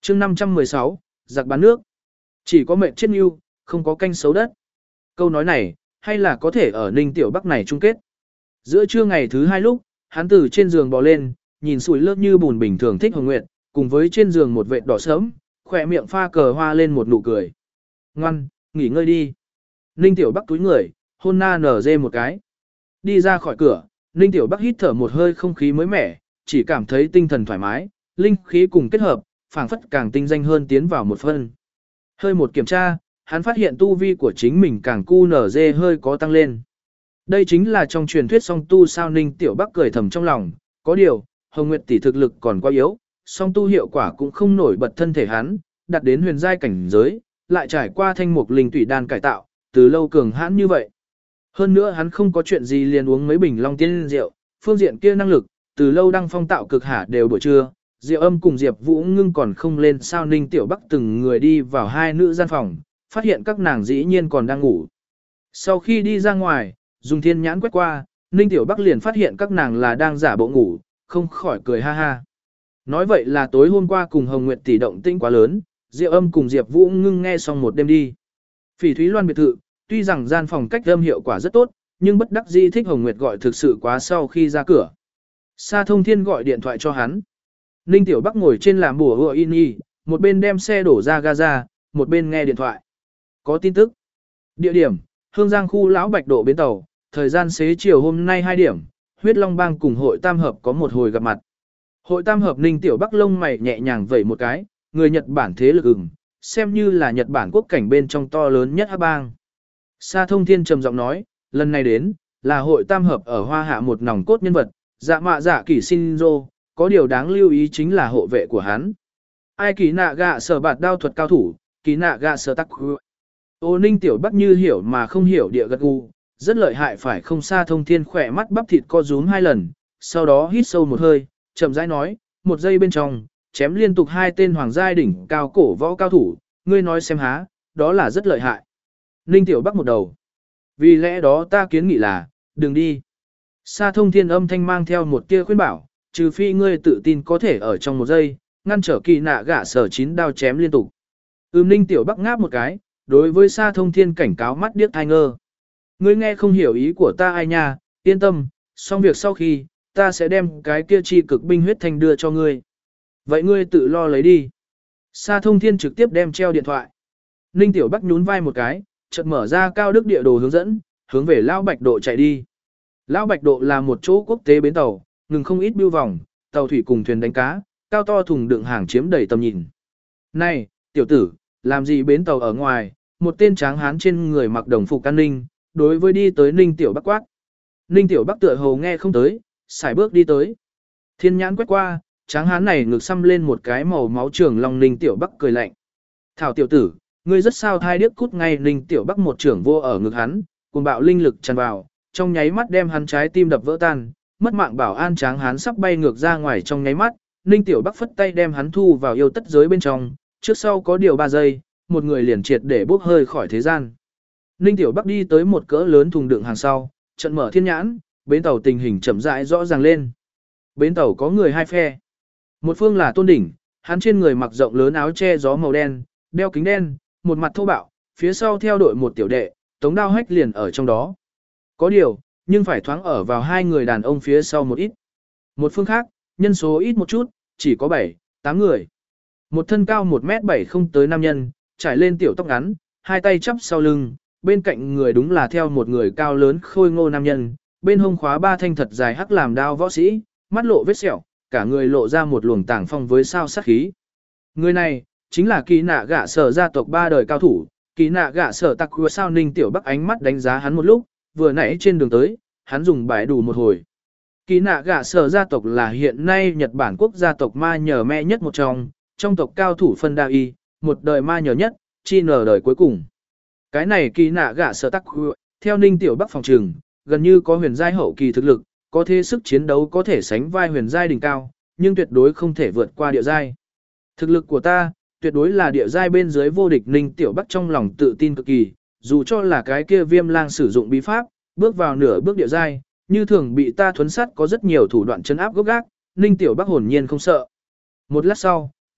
chương 516, giặc bán nước. Chỉ có mệnh chết nhu, không có canh xấu đất. Câu nói này, hay là có thể ở Ninh Tiểu Bắc này chung kết. Giữa trưa ngày thứ 2 lúc, hắn từ trên giường bò lên, nhìn sủi lớp như bùn bình thường Thích Hồng Nguyệt, cùng với trên giường một vệt đỏ sớm, khỏe miệng pha cờ hoa lên một nụ cười. Ngoan, nghỉ ngơi đi. Ninh Tiểu Bắc túi người, hôn na nở dê một cái. Đi ra khỏi cửa, Ninh Tiểu Bắc hít thở một hơi không khí mới mẻ, chỉ cảm thấy tinh thần thoải mái, linh khí cùng kết hợp, phảng phất càng tinh danh hơn tiến vào một phân. Hơi một kiểm tra, hắn phát hiện tu vi của chính mình càng cu nở dê hơi có tăng lên. Đây chính là trong truyền thuyết song tu sao. Ninh Tiểu Bắc cười thầm trong lòng, có điều, Hồng Nguyệt tỷ thực lực còn quá yếu, song tu hiệu quả cũng không nổi bật thân thể hắn, đạt đến huyền giai cảnh giới, lại trải qua thanh mục linh tủy đan cải tạo, từ lâu cường hãn như vậy. Hơn nữa hắn không có chuyện gì liền uống mấy bình long tiên rượu, phương diện kia năng lực, từ lâu đăng phong tạo cực hả đều buổi trưa, Diệu Âm cùng Diệp Vũ Ngưng còn không lên sao. Ninh Tiểu Bắc từng người đi vào hai nữ gian phòng, phát hiện các nàng dĩ nhiên còn đang ngủ. Sau khi đi ra ngoài, dùng thiên nhãn quét qua, Ninh Tiểu Bắc liền phát hiện các nàng là đang giả bộ ngủ, không khỏi cười ha ha. Nói vậy là tối hôm qua cùng Hồng Nguyệt tỷ động tĩnh quá lớn, Diệu Âm cùng Diệp Vũ Ngưng nghe xong một đêm đi. Phỉ Thúy Loan biệt thự, tuy rằng gian phòng cách âm hiệu quả rất tốt, nhưng bất đắc dĩ Thích Hồng Nguyệt gọi thực sự quá sau khi ra cửa. Sa Thông Thiên gọi điện thoại cho hắn. Ninh Tiểu Bắc ngồi trên làm bùa hựa in y, một bên đem xe đổ ra Gaza, một bên nghe điện thoại. Có tin tức. Địa điểm, Hương Giang khu Lão Bạch Độ bến tàu, thời gian xế chiều hôm nay 2 điểm, Huyết Long Bang cùng Hội Tam Hợp có một hồi gặp mặt. Hội Tam Hợp Ninh Tiểu Bắc lông mày nhẹ nhàng vẩy một cái, người Nhật Bản thế lực xem như là Nhật Bản quốc cảnh bên trong to lớn nhất hắc bang. Sa Thông Thiên trầm giọng nói, lần này đến, là Hội Tam Hợp ở Hoa Hạ một nòng cốt nhân vật, Dạ Mạ Dạ Kỷ Shinzo, có điều đáng lưu ý chính là hộ vệ của hắn. Ai Kỳ Nạ Gạ sở bạt đao thuật cao thủ, Kỳ Nạ Gạ sở tắc khu. Ô Ninh Tiểu Bắc như hiểu mà không hiểu địa gật gù, rất lợi hại phải không. Sa Thông Thiên khỏe mắt bắp thịt co rúm 2 lần, sau đó hít sâu một hơi, chậm rãi nói, một giây bên trong, chém liên tục 2 tên hoàng giai đỉnh cao cổ võ cao thủ, ngươi nói xem há, đó là rất lợi hại. Ninh Tiểu Bắc một đầu. Vì lẽ đó ta kiến nghị là, đừng đi. Sa Thông Thiên âm thanh mang theo một tia khuyên bảo, trừ phi ngươi tự tin có thể ở trong một giây, ngăn trở Kỳ Nạ Gạ sở 9 đao chém liên tục. Ninh Tiểu Bắc ngáp một cái, đối với Sa Thông Thiên cảnh cáo mắt điếc tai ngơ. Ngươi nghe không hiểu ý của ta ai nha, yên tâm, xong việc sau khi, ta sẽ đem cái kia chi cực binh huyết thanh đưa cho ngươi. Vậy ngươi tự lo lấy đi. Sa Thông Thiên trực tiếp đem treo điện thoại. Ninh Tiểu Bắc nhún vai một cái, chợt mở ra Cao Đức địa đồ hướng dẫn, hướng về Lão Bạch Độ chạy đi. Lão Bạch Độ là một chỗ quốc tế bến tàu, ngừng không ít bưu vòng, tàu thủy cùng thuyền đánh cá, cao to thùng đựng hàng chiếm đầy tầm nhìn. Này, tiểu tử, làm gì bến tàu ở ngoài? Một tên tráng hán trên người mặc đồng phục an ninh, đối với đi tới Ninh Tiểu Bắc quát. Ninh Tiểu Bắc tựa hồ nghe không tới, sải bước đi tới. Thiên nhãn quét qua, tráng hán này ngực xăm lên một cái màu máu trường long. Ninh Tiểu Bắc cười lạnh. Thảo tiểu tử, ngươi rất sao thai điếc cút ngay. Ninh Tiểu Bắc một trưởng vô ở ngực hắn, cùng bạo linh lực tràn vào, trong nháy mắt đem hắn trái tim đập vỡ tan, mất mạng bảo an. Tráng hán sắp bay ngược ra ngoài trong nháy mắt, Ninh Tiểu Bắc phất tay đem hắn thu vào yêu tất giới bên trong, trước sau có điều 3 giây, một người liền triệt để bốc hơi khỏi thế gian. Ninh Tiểu Bắc đi tới một cỡ lớn thùng đựng hàng sau, trận mở thiên nhãn, bến tàu tình hình chậm rãi rõ ràng lên. Bến tàu có người 2 phe. Một phương là Tôn Đỉnh, hắn trên người mặc rộng lớn áo che gió màu đen, đeo kính đen, một mặt thô bạo, phía sau theo đội một tiểu đệ, Tống Đao Hách liền ở trong đó. Có điều, nhưng phải thoáng ở vào 2 người đàn ông phía sau một ít. Một phương khác, nhân số ít một chút, chỉ có 7, 8 người. Một thân cao 1m7 không tới nam nhân, trải lên tiểu tóc ngắn, 2 tay chắp sau lưng, bên cạnh người đúng là theo một người cao lớn khôi ngô nam nhân, bên hông khóa 3 thanh thật dài hắc làm đao võ sĩ, mắt lộ vết sẹo, cả người lộ ra một luồng tảng phong với sao sát khí. Người này, chính là Kỳ Nạ Gạ sở gia tộc 3 đời cao thủ, Kỳ Nạ Gạ sở tặc của sao. Ninh Tiểu Bắc ánh mắt đánh giá hắn một lúc, vừa nãy trên đường tới, hắn dùng bài đủ một hồi. Kỳ Nạ Gạ sở gia tộc là hiện nay Nhật Bản quốc gia tộc ma nhờ me nhất một trong tộc cao thủ phân đa y, một đời ma nhờ nhất, chi nở đời cuối cùng. Cái này Kỳ Nạ Gạ sở tắc khu, theo Ninh Tiểu Bắc phòng trừng, gần như có huyền giai hậu kỳ thực lực, có thế sức chiến đấu có thể sánh vai huyền giai đỉnh cao, nhưng tuyệt đối không thể vượt qua địa giai. Thực lực của ta, tuyệt đối là địa giai bên dưới vô địch. Ninh Tiểu Bắc trong lòng tự tin cực kỳ, dù cho là cái kia Viêm Lang sử dụng bí pháp, bước vào nửa bước địa giai, như thường bị ta thuấn sát có rất nhiều thủ đoạn trấn áp gốc gác, Ninh Tiểu Bắc hồn nhiên không sợ. Một lát sau,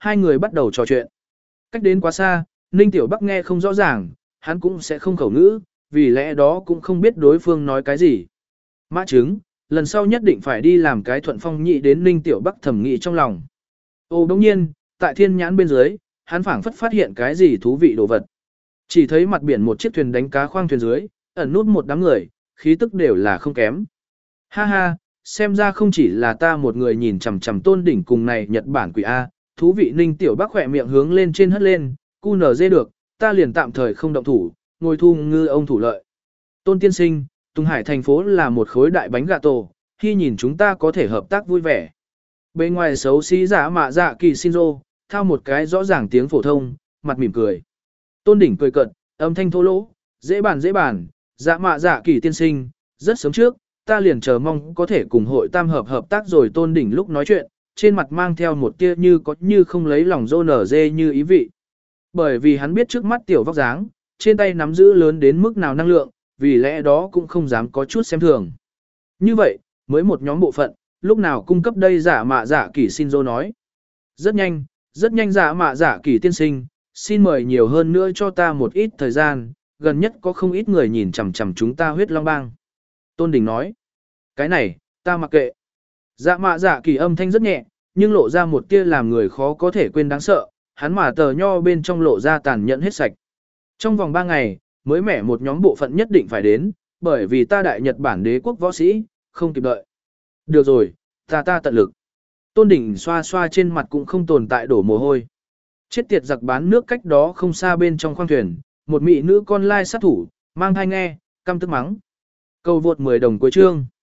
hai người bắt đầu trò chuyện. Cách đến quá xa, Ninh Tiểu Bắc nghe không rõ ràng, hắn cũng sẽ không khẩu ngữ, vì lẽ đó cũng không biết đối phương nói cái gì. Mã Trứng, lần sau nhất định phải đi làm cái thuận phong nhị đến Ninh Tiểu Bắc thẩm nghĩ trong lòng. Ô đồng nhiên, tại thiên nhãn bên dưới, hắn phảng phất phát hiện cái gì thú vị đồ vật. Chỉ thấy mặt biển một chiếc thuyền đánh cá khoang thuyền dưới, ẩn nút một đám người, khí tức đều là không kém. Ha ha, xem ra không chỉ là ta một người nhìn chằm chằm Tôn Đỉnh cùng này Nhật Bản quỷ A, thú vị Ninh Tiểu Bắc khỏe miệng hướng lên trên hất lên, cu nở dê được, ta liền tạm thời không động thủ, ngồi thu ngư ông thủ lợi. Tôn tiên sinh, Tùng Hải thành phố là một khối đại bánh gà tổ, khi nhìn chúng ta có thể hợp tác vui vẻ. Bên ngoài xấu xí giả mạ dạ kỳ Shinzo, thao một cái rõ ràng tiếng phổ thông, mặt mỉm cười. Tôn Đỉnh cười cận, âm thanh thô lỗ, dễ bàn, dạ mạ dạ kỳ tiên sinh, rất sớm trước, ta liền chờ mong có thể cùng hội tam hợp tác rồi. Tôn Đỉnh lúc nói chuyện, trên mặt mang theo một tia như có như không lấy lòng rô nở dê như ý vị. Bởi vì hắn biết trước mắt tiểu vóc dáng, trên tay nắm giữ lớn đến mức nào năng lượng, vì lẽ đó cũng không dám có chút xem thường. Như vậy, mới một nhóm bộ phận, lúc nào cung cấp đây giả mạ giả kỳ Shinzo nói. Rất nhanh giả mạ giả kỳ tiên sinh, xin mời nhiều hơn nữa cho ta một ít thời gian, gần nhất có không ít người nhìn chằm chằm chúng ta huyết long bang. Tôn Đình nói, cái này, ta mặc kệ. Dạ mạ dạ kỳ âm thanh rất nhẹ, nhưng lộ ra một tia làm người khó có thể quên đáng sợ, hắn mà tờ nho bên trong lộ ra tàn nhẫn hết sạch. Trong vòng 3 ngày, mới mẻ một nhóm bộ phận nhất định phải đến, bởi vì ta đại Nhật Bản đế quốc võ sĩ, không kịp đợi. Được rồi, ta tận lực. Tôn Đỉnh xoa xoa trên mặt cũng không tồn tại đổ mồ hôi. Chết tiệt giặc bán nước cách đó không xa bên trong khoang thuyền, một mỹ nữ con lai sát thủ, mang thai nghe, căm tức mắng. Cầu vượt 10 đồng cuối chương.